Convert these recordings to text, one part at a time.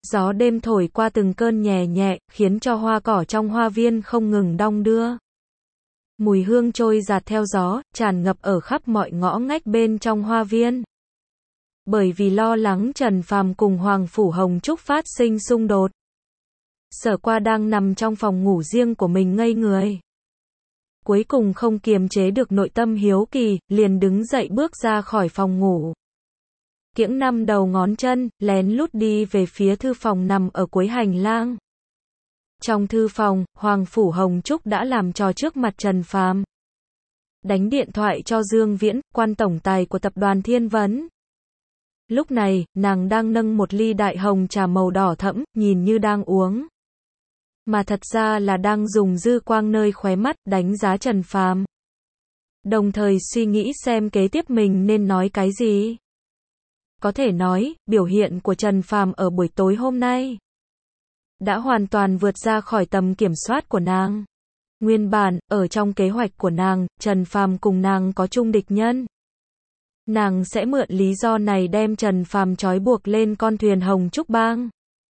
Gió đêm thổi qua từng cơn nhẹ nhẹ, khiến cho hoa cỏ trong hoa viên không ngừng đong đưa. Mùi hương trôi dạt theo gió, tràn ngập ở khắp mọi ngõ ngách bên trong hoa viên. Bởi vì lo lắng Trần Phàm cùng Hoàng Phủ Hồng Trúc phát sinh xung đột, Sở Qua đang nằm trong phòng ngủ riêng của mình ngây người. Cuối cùng không kiềm chế được nội tâm hiếu kỳ, liền đứng dậy bước ra khỏi phòng ngủ. Kiễng năm đầu ngón chân, lén lút đi về phía thư phòng nằm ở cuối hành lang. Trong thư phòng, Hoàng Phủ Hồng Trúc đã làm trò trước mặt Trần Phàm. Đánh điện thoại cho Dương Viễn, quan tổng tài của tập đoàn Thiên Vấn. Lúc này, nàng đang nâng một ly đại hồng trà màu đỏ thẫm, nhìn như đang uống. Mà thật ra là đang dùng dư quang nơi khóe mắt, đánh giá Trần Phàm. Đồng thời suy nghĩ xem kế tiếp mình nên nói cái gì. Có thể nói, biểu hiện của Trần Phàm ở buổi tối hôm nay đã hoàn toàn vượt ra khỏi tầm kiểm soát của nàng. Nguyên bản, ở trong kế hoạch của nàng, Trần Phàm cùng nàng có chung địch nhân. Nàng sẽ mượn lý do này đem Trần Phàm trói buộc lên con thuyền Hồng Trúc Bang,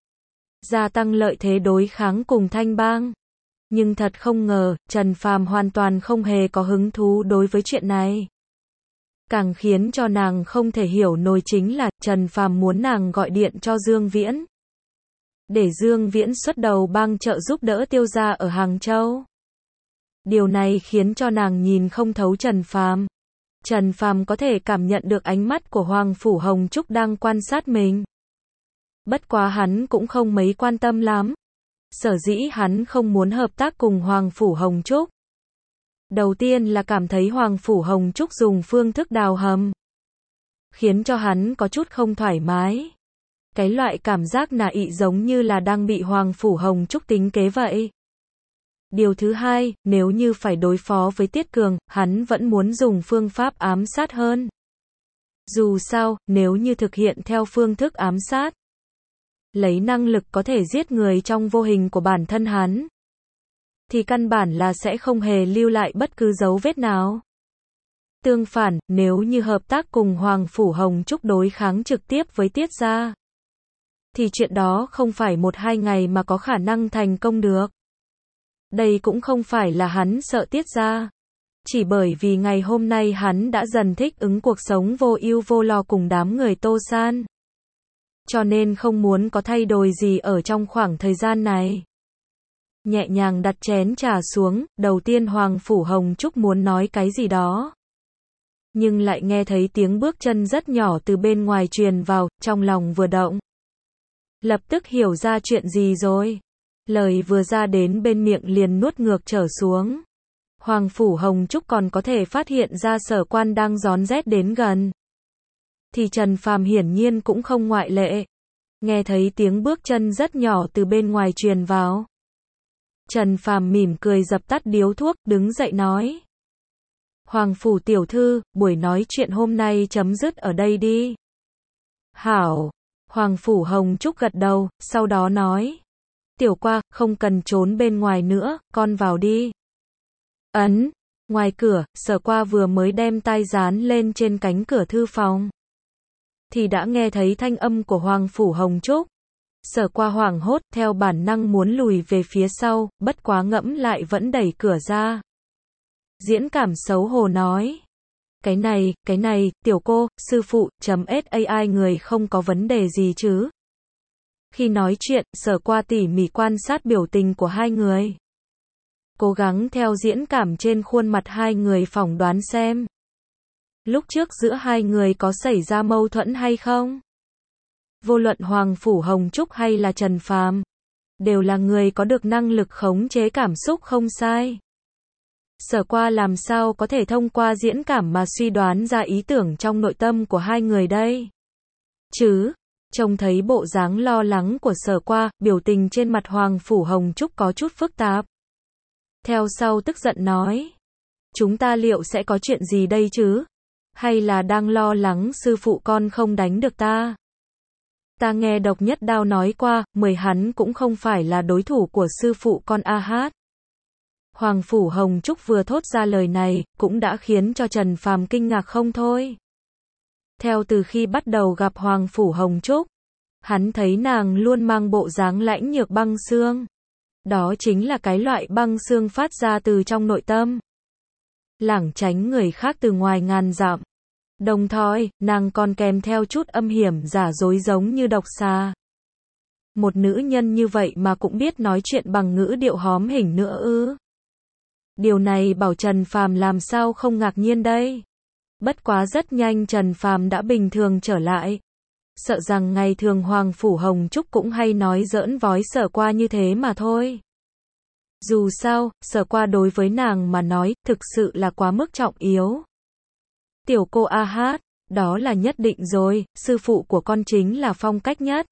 gia tăng lợi thế đối kháng cùng Thanh Bang. Nhưng thật không ngờ, Trần Phàm hoàn toàn không hề có hứng thú đối với chuyện này. Càng khiến cho nàng không thể hiểu nổi chính là, Trần Phàm muốn nàng gọi điện cho Dương Viễn, để Dương Viễn xuất đầu bang trợ giúp đỡ Tiêu gia ở Hàng Châu. Điều này khiến cho nàng nhìn không thấu Trần Phàm. Trần Phàm có thể cảm nhận được ánh mắt của Hoàng Phủ Hồng Trúc đang quan sát mình. Bất quá hắn cũng không mấy quan tâm lắm. Sở dĩ hắn không muốn hợp tác cùng Hoàng Phủ Hồng Trúc. Đầu tiên là cảm thấy Hoàng Phủ Hồng Trúc dùng phương thức đào hầm, khiến cho hắn có chút không thoải mái. Cái loại cảm giác nà ị giống như là đang bị Hoàng Phủ Hồng Trúc tính kế vậy. Điều thứ hai, nếu như phải đối phó với Tiết Cường, hắn vẫn muốn dùng phương pháp ám sát hơn. Dù sao, nếu như thực hiện theo phương thức ám sát, lấy năng lực có thể giết người trong vô hình của bản thân hắn, thì căn bản là sẽ không hề lưu lại bất cứ dấu vết nào. Tương phản, nếu như hợp tác cùng Hoàng Phủ Hồng Trúc đối kháng trực tiếp với Tiết gia, thì chuyện đó không phải 1-2 ngày mà có khả năng thành công được. Đây cũng không phải là hắn sợ Tiết gia, chỉ bởi vì ngày hôm nay hắn đã dần thích ứng cuộc sống vô ưu vô lo cùng đám người Tô San. Cho nên không muốn có thay đổi gì ở trong khoảng thời gian này. Nhẹ nhàng đặt chén trà xuống, đầu tiên Hoàng Phủ Hồng Trúc muốn nói cái gì đó, nhưng lại nghe thấy tiếng bước chân rất nhỏ từ bên ngoài truyền vào, trong lòng vừa động. Lập tức hiểu ra chuyện gì rồi. Lời vừa ra đến bên miệng liền nuốt ngược trở xuống. Hoàng Phủ Hồng Trúc còn có thể phát hiện ra Sở Quan đang rón rét đến gần, thì Trần Phàm hiển nhiên cũng không ngoại lệ. Nghe thấy tiếng bước chân rất nhỏ từ bên ngoài truyền vào, Trần Phàm mỉm cười dập tắt điếu thuốc, đứng dậy nói: Hoàng Phủ tiểu thư, buổi nói chuyện hôm nay chấm dứt ở đây đi. Hảo. Hoàng Phủ Hồng Trúc gật đầu, sau đó nói: Tiểu Qua, không cần trốn bên ngoài nữa, con vào đi. Ấn. Ngoài cửa, Sở Qua vừa mới đem tai dán lên trên cánh cửa thư phòng, thì đã nghe thấy thanh âm của Hoàng Phủ Hồng Trúc. Sở Qua hoảng hốt, theo bản năng muốn lùi về phía sau, bất quá ngẫm lại vẫn đẩy cửa ra. Diễn Cảm xấu hổ nói: cái này, tiểu cô, sư phụ, .ai người không có vấn đề gì chứ? Khi nói chuyện, Sở Qua tỉ mỉ quan sát biểu tình của hai người, cố gắng theo diễn cảm trên khuôn mặt hai người phỏng đoán xem lúc trước giữa hai người có xảy ra mâu thuẫn hay không. Vô luận Hoàng Phủ Hồng Trúc hay là Trần Phàm, đều là người có được năng lực khống chế cảm xúc không sai. Sở Qua làm sao có thể thông qua diễn cảm mà suy đoán ra ý tưởng trong nội tâm của hai người đây? Chứ, trông thấy bộ dáng lo lắng của Sở Qua, biểu tình trên mặt Hoàng Phủ Hồng Trúc có chút phức tạp. Theo sau tức giận nói: Chúng ta liệu sẽ có chuyện gì đây chứ? Hay là đang lo lắng sư phụ con không đánh được ta? Ta nghe Độc Nhất Đao nói qua, hắn cũng không phải là đối thủ của sư phụ con a hát. Hoàng Phủ Hồng Trúc vừa thốt ra lời này, cũng đã khiến cho Trần Phàm kinh ngạc không thôi. Theo từ khi bắt đầu gặp Hoàng Phủ Hồng Trúc, Hắn thấy nàng luôn mang bộ dáng lãnh nhược băng xương. Đó chính là cái loại băng xương phát ra từ trong nội tâm. Lảng tránh người khác từ ngoài ngàn dặm. Đồng thời, nàng còn kèm theo chút âm hiểm giả dối giống như độc xà. Một nữ nhân như vậy mà cũng biết nói chuyện bằng ngữ điệu hóm hỉnh nữa ư? Điều này bảo Trần Phàm làm sao không ngạc nhiên đây? Bất quá rất nhanh Trần Phàm đã bình thường trở lại. Sợ rằng ngày thường Hoàng Phủ Hồng Trúc cũng hay nói giỡn vói Sở Qua như thế mà thôi. Dù sao, Sở Qua đối với nàng mà nói, thực sự là quá mức trọng yếu. Tiểu cô a hát, đó là nhất định rồi, sư phụ của con chính là phong cách nhất.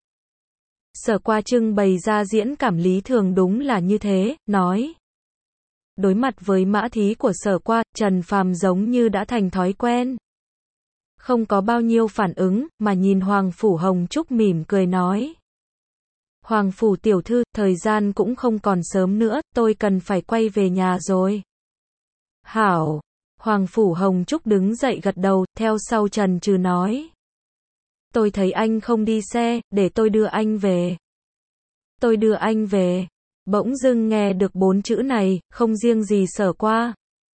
Sở Qua trưng bày ra diễn cảm lý thường đúng là như thế, nói. Đối mặt với mã thí của Sở Qua, Trần Phàm giống như đã thành thói quen. Không có bao nhiêu phản ứng, mà nhìn Hoàng Phủ Hồng Trúc mỉm cười nói. Hoàng Phủ tiểu thư, thời gian cũng không còn sớm nữa, tôi cần phải quay về nhà rồi. Hảo. Hoàng Phủ Hồng Trúc đứng dậy gật đầu, theo sau Trần Trừ nói. Tôi thấy anh không đi xe, để tôi đưa anh về. Tôi đưa anh về. Bỗng dưng nghe được 4 chữ này, không riêng gì Sở Qua.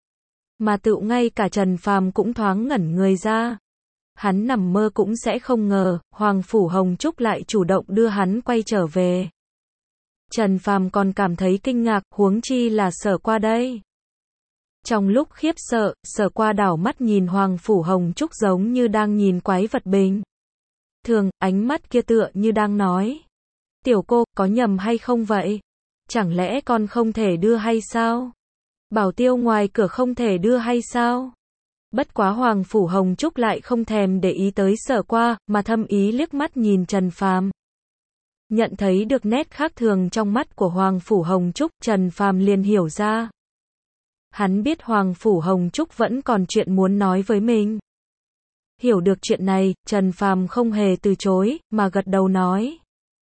Mà tựu ngay cả Trần Phàm cũng thoáng ngẩn người ra. Hắn nằm mơ cũng sẽ không ngờ, Hoàng Phủ Hồng Trúc lại chủ động đưa hắn quay trở về. Trần Phàm còn cảm thấy kinh ngạc, huống chi là Sở Qua đây. Trong lúc khiếp sợ, Sở Qua đảo mắt nhìn Hoàng Phủ Hồng Trúc giống như đang nhìn quái vật bình thường, ánh mắt kia tựa như đang nói. Tiểu cô, có nhầm hay không vậy? Chẳng lẽ con không thể đưa hay sao? Bảo tiêu ngoài cửa không thể đưa hay sao? Bất quá Hoàng Phủ Hồng Trúc lại không thèm để ý tới Sở Qua, mà thâm ý liếc mắt nhìn Trần Phàm. Nhận thấy được nét khác thường trong mắt của Hoàng Phủ Hồng Trúc, Trần Phàm liền hiểu ra. Hắn biết Hoàng Phủ Hồng Trúc vẫn còn chuyện muốn nói với mình. Hiểu được chuyện này, Trần Phàm không hề từ chối, mà gật đầu nói.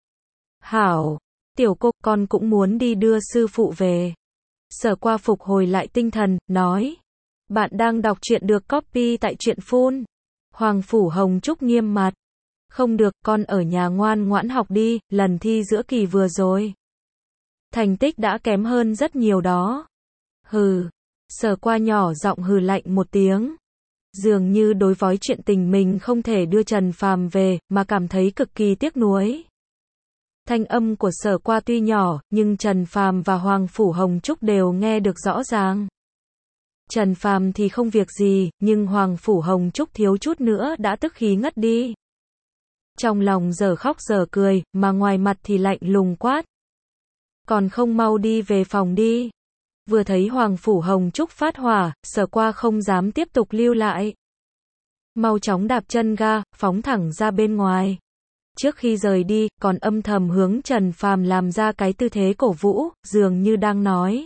Hảo, tiểu cô, con cũng muốn đi đưa sư phụ về. Sở Qua phục hồi lại tinh thần, nói. Bạn đang đọc truyện được copy tại truyện phun. Hoàng Phủ Hồng Trúc nghiêm mặt. Không được, con ở nhà ngoan ngoãn học đi, lần thi giữa kỳ vừa rồi. Thành tích đã kém hơn rất nhiều đó. Hừ. Sở Qua nhỏ giọng hừ lạnh một tiếng. Dường như đối với chuyện tình mình không thể đưa Trần Phàm về, mà cảm thấy cực kỳ tiếc nuối. Thanh âm của Sở Qua tuy nhỏ, nhưng Trần Phàm và Hoàng Phủ Hồng Trúc đều nghe được rõ ràng. Trần Phàm thì không việc gì, nhưng Hoàng Phủ Hồng Trúc thiếu chút nữa đã tức khí ngất đi. Trong lòng giờ khóc giờ cười, mà ngoài mặt thì lạnh lùng quát. Còn không mau đi về phòng đi. Vừa thấy Hoàng Phủ Hồng Trúc phát hỏa, Sở Qua không dám tiếp tục lưu lại. Mau chóng đạp chân ga, phóng thẳng ra bên ngoài. Trước khi rời đi, còn âm thầm hướng Trần Phàm làm ra cái tư thế cổ vũ, dường như đang nói.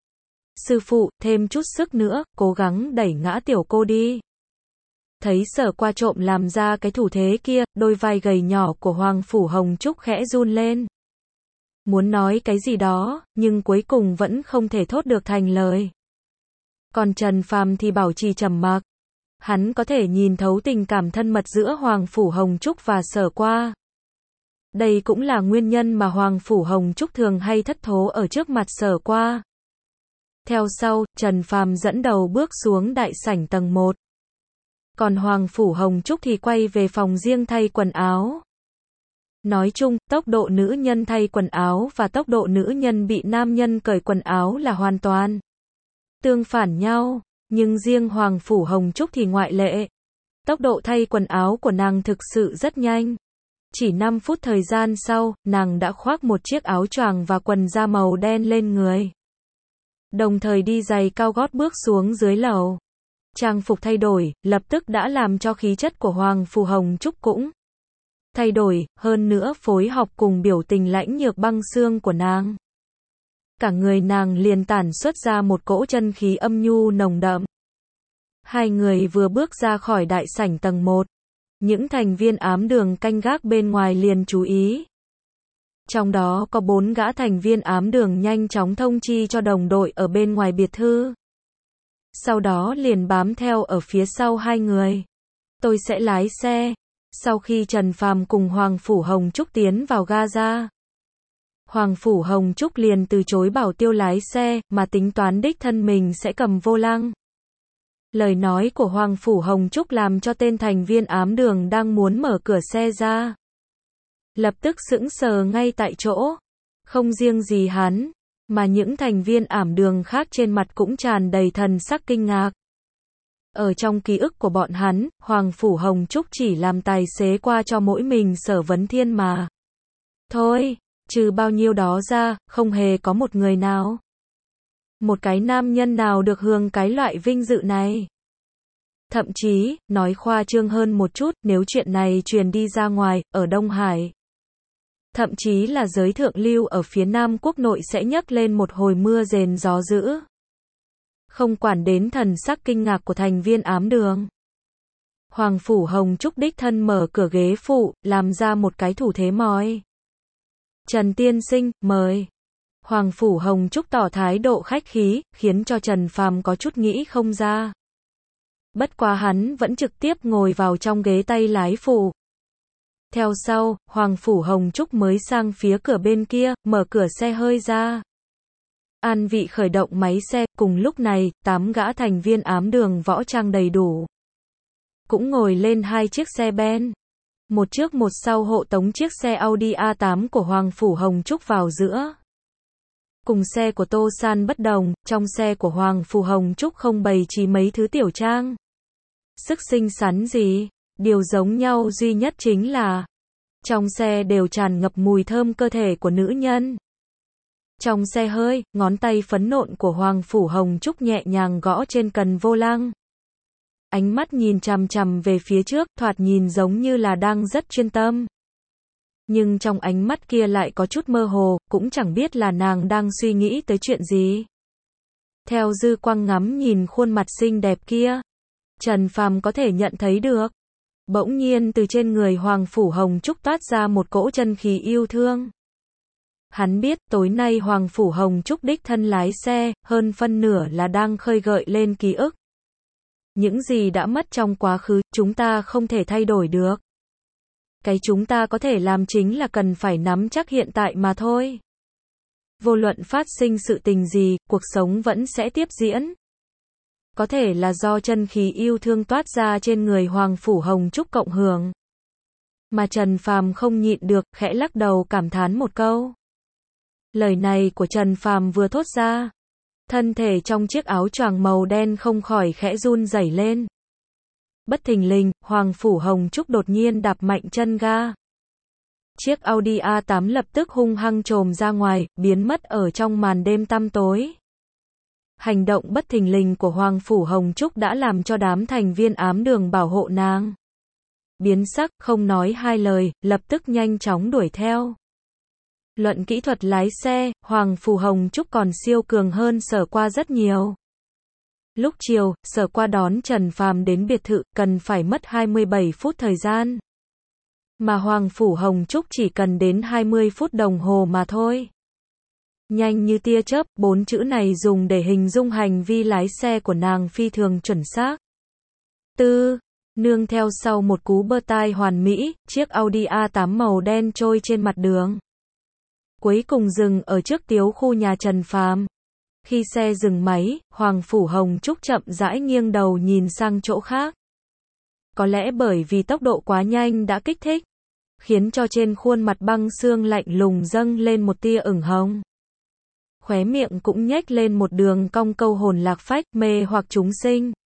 Sư phụ, thêm chút sức nữa, cố gắng đẩy ngã tiểu cô đi. Thấy Sở Qua trộm làm ra cái thủ thế kia, đôi vai gầy nhỏ của Hoàng Phủ Hồng Trúc khẽ run lên. Muốn nói cái gì đó, nhưng cuối cùng vẫn không thể thốt được thành lời. Còn Trần Phàm thì bảo trì trầm mặc. Hắn có thể nhìn thấu tình cảm thân mật giữa Hoàng Phủ Hồng Trúc và Sở Qua. Đây cũng là nguyên nhân mà Hoàng Phủ Hồng Trúc thường hay thất thố ở trước mặt Sở Qua. Theo sau, Trần Phàm dẫn đầu bước xuống đại sảnh tầng 1. Còn Hoàng Phủ Hồng Trúc thì quay về phòng riêng thay quần áo. Nói chung, tốc độ nữ nhân thay quần áo và tốc độ nữ nhân bị nam nhân cởi quần áo là hoàn toàn tương phản nhau, nhưng riêng Hoàng Phủ Hồng Trúc thì ngoại lệ. Tốc độ thay quần áo của nàng thực sự rất nhanh. Chỉ 5 phút thời gian sau, nàng đã khoác một chiếc áo choàng và quần da màu đen lên người. Đồng thời đi giày cao gót bước xuống dưới lầu. Trang phục thay đổi, lập tức đã làm cho khí chất của Hoàng Phủ Hồng Trúc cũng thay đổi, hơn nữa phối hợp cùng biểu tình lãnh nhược băng xương của nàng. Cả người nàng liền tản xuất ra một cỗ chân khí âm nhu nồng đậm. Hai người vừa bước ra khỏi đại sảnh tầng 1. Những thành viên ám đường canh gác bên ngoài liền chú ý. Trong đó có 4 gã thành viên ám đường nhanh chóng thông chi cho đồng đội ở bên ngoài biệt thự. Sau đó liền bám theo ở phía sau hai người. Tôi sẽ lái xe. Sau khi Trần Phàm cùng Hoàng Phủ Hồng Trúc tiến vào Gaza, Hoàng Phủ Hồng Trúc liền từ chối bảo Tiêu lái xe, mà tính toán đích thân mình sẽ cầm vô lăng. Lời nói của Hoàng Phủ Hồng Trúc làm cho tên thành viên ám đường đang muốn mở cửa xe ra, lập tức sững sờ ngay tại chỗ. Không riêng gì hắn, mà những thành viên ảm đường khác trên mặt cũng tràn đầy thần sắc kinh ngạc. Ở trong ký ức của bọn hắn, Hoàng Phủ Hồng Trúc chỉ làm tài xế qua cho mỗi mình Sở Vấn Thiên mà thôi, trừ bao nhiêu đó ra, không hề có một người nào, một cái nam nhân nào được hưởng cái loại vinh dự này. Thậm chí, nói khoa trương hơn một chút, nếu chuyện này truyền đi ra ngoài, ở Đông Hải, thậm chí là giới thượng lưu ở phía Nam quốc nội sẽ nhấc lên một hồi mưa rền gió dữ. Không quản đến thần sắc kinh ngạc của thành viên ám đường, Hoàng Phủ Hồng Trúc đích thân mở cửa ghế phụ, làm ra một cái thủ thế mời. Trần tiên sinh, mời. Hoàng Phủ Hồng Trúc tỏ thái độ khách khí, khiến cho Trần Phàm có chút nghĩ không ra. Bất quá hắn vẫn trực tiếp ngồi vào trong ghế tay lái phụ. Theo sau, Hoàng Phủ Hồng Trúc mới sang phía cửa bên kia, mở cửa xe hơi ra. An vị khởi động máy xe, cùng lúc này, 8 gã thành viên ám đường võ trang đầy đủ cũng ngồi lên 2 chiếc xe Ben. Một trước một sau hộ tống chiếc xe Audi A8 của Hoàng Phủ Hồng Trúc vào giữa. Cùng xe của Tô San bất đồng, trong xe của Hoàng Phủ Hồng Trúc không bày chỉ mấy thứ tiểu trang sức xinh xắn gì. Điều giống nhau duy nhất chính là trong xe đều tràn ngập mùi thơm cơ thể của nữ nhân. Trong xe hơi, ngón tay phấn nộn của Hoàng Phủ Hồng Trúc nhẹ nhàng gõ trên cần vô lăng. Ánh mắt nhìn chằm chằm về phía trước, thoạt nhìn giống như là đang rất chuyên tâm. Nhưng trong ánh mắt kia lại có chút mơ hồ, cũng chẳng biết là nàng đang suy nghĩ tới chuyện gì. Theo dư quang ngắm nhìn khuôn mặt xinh đẹp kia, Trần Phàm có thể nhận thấy được. Bỗng nhiên từ trên người Hoàng Phủ Hồng Trúc toát ra một cỗ chân khí yêu thương. Hắn biết tối nay Hoàng Phủ Hồng Trúc đích thân lái xe, hơn phân nửa là đang khơi gợi lên ký ức. Những gì đã mất trong quá khứ, chúng ta không thể thay đổi được. Cái chúng ta có thể làm chính là cần phải nắm chắc hiện tại mà thôi. Vô luận phát sinh sự tình gì, cuộc sống vẫn sẽ tiếp diễn. Có thể là do chân khí yêu thương toát ra trên người Hoàng Phủ Hồng Trúc cộng hưởng. Mà Trần Phàm không nhịn được, khẽ lắc đầu cảm thán một câu. Lời này của Trần Phàm vừa thốt ra, thân thể trong chiếc áo choàng màu đen không khỏi khẽ run rẩy lên. Bất thình lình, Hoàng Phủ Hồng Trúc đột nhiên đạp mạnh chân ga. Chiếc Audi A8 lập tức hung hăng chồm ra ngoài, biến mất ở trong màn đêm tăm tối. Hành động bất thình lình của Hoàng Phủ Hồng Trúc đã làm cho đám thành viên ám đường bảo hộ nàng biến sắc, không nói hai lời, lập tức nhanh chóng đuổi theo. Luận kỹ thuật lái xe, Hoàng Phủ Hồng Trúc còn siêu cường hơn Sở Qua rất nhiều. Lúc chiều, Sở Qua đón Trần Phàm đến biệt thự, cần phải mất 27 phút thời gian. Mà Hoàng Phủ Hồng Trúc chỉ cần đến 20 phút đồng hồ mà thôi. Nhanh như tia chớp, 4 chữ này dùng để hình dung hành vi lái xe của nàng phi thường chuẩn xác. Nương theo sau một cú bơ tai hoàn mỹ, chiếc Audi A8 màu đen trôi trên mặt đường. Cuối cùng dừng ở trước tiếu khu nhà Trần Phàm. Khi xe dừng máy, Hoàng Phủ Hồng Trúc chậm rãi nghiêng đầu nhìn sang chỗ khác. Có lẽ bởi vì tốc độ quá nhanh đã kích thích, khiến cho trên khuôn mặt băng xương lạnh lùng dâng lên một tia ửng hồng. Khóe miệng cũng nhếch lên một đường cong câu hồn lạc phách, mê hoặc chúng sinh.